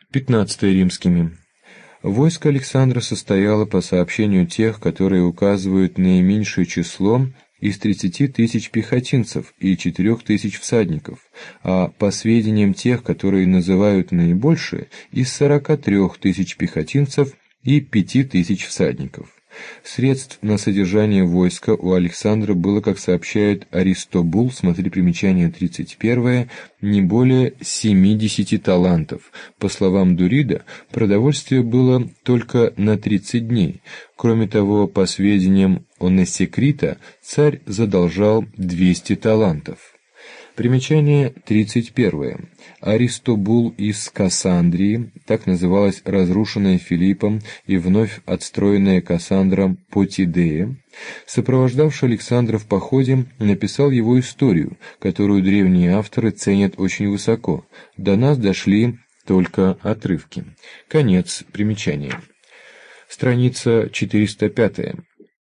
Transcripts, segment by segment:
15 римскими. Войско Александра состояло, по сообщению тех, которые указывают наименьшее число, из 30 тысяч пехотинцев и 4 тысяч всадников, а по сведениям тех, которые называют наибольшее, из 43 тысяч пехотинцев и 5 тысяч всадников. Средств на содержание войска у Александра было, как сообщает Аристобул, смотри примечание 31, не более 70 талантов. По словам Дурида, продовольствие было только на 30 дней. Кроме того, по сведениям Онесекрита, царь задолжал 200 талантов. Примечание 31. Аристобул из Кассандрии, так называлась разрушенная Филиппом и вновь отстроенная Кассандром Потидея, сопровождавший Александра в походе, написал его историю, которую древние авторы ценят очень высоко. До нас дошли только отрывки. Конец примечания. Страница 405.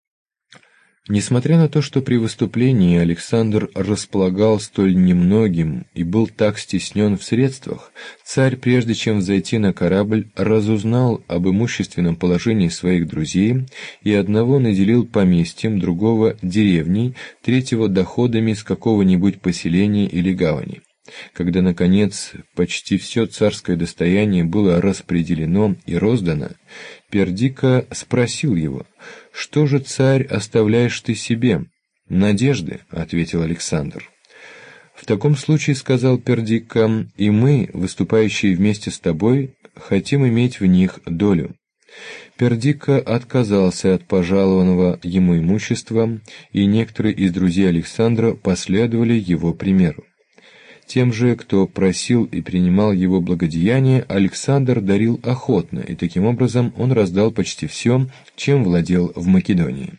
Несмотря на то, что при выступлении Александр располагал столь немногим и был так стеснен в средствах, царь, прежде чем взойти на корабль, разузнал об имущественном положении своих друзей и одного наделил поместьем, другого — деревней, третьего — доходами с какого-нибудь поселения или гавани. Когда, наконец, почти все царское достояние было распределено и роздано, Пердикка спросил его: «Что же, царь, оставляешь ты себе?» «Надежды», — ответил Александр. «В таком случае, — сказал Пердикка, — и мы, выступающие вместе с тобой, хотим иметь в них долю». Пердикка отказался от пожалованного ему имущества, и некоторые из друзей Александра последовали его примеру. Тем же, кто просил и принимал его благодеяние, Александр дарил охотно, и таким образом он раздал почти все, чем владел в Македонии.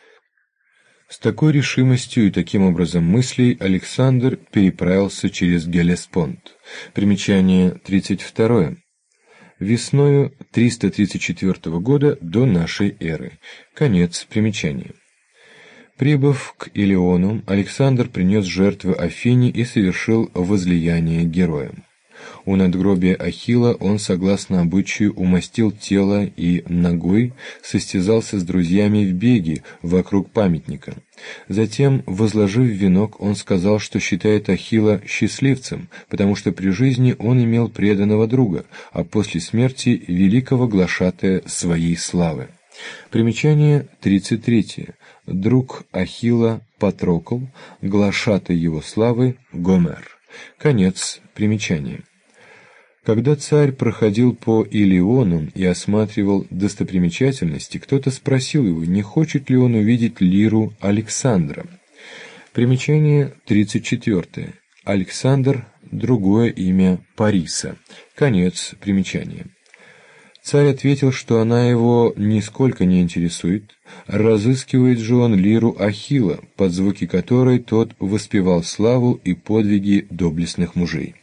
С такой решимостью и таким образом мыслей Александр переправился через Геллеспонд. Примечание 32. Весною 334 года до нашей эры. Конец примечания. Прибыв к Илиону, Александр принес жертвы Афине и совершил возлияние героям. У надгробия Ахилла он, согласно обычаю, умастил тело и ногой состязался с друзьями в беге вокруг памятника. Затем, возложив венок, он сказал, что считает Ахилла счастливцем, потому что при жизни он имел преданного друга, а после смерти великого глашатая своей славы. Примечание 33. Друг Ахилла Патрокл, глашатай его славы Гомер. Конец примечания. Когда царь проходил по Илиону и осматривал достопримечательности, кто-то спросил его, не хочет ли он увидеть лиру Александра. Примечание 34. Александр — другое имя Париса. Конец примечания. Царь ответил, что она его нисколько не интересует, разыскивает же он лиру Ахилла, под звуки которой тот воспевал славу и подвиги доблестных мужей.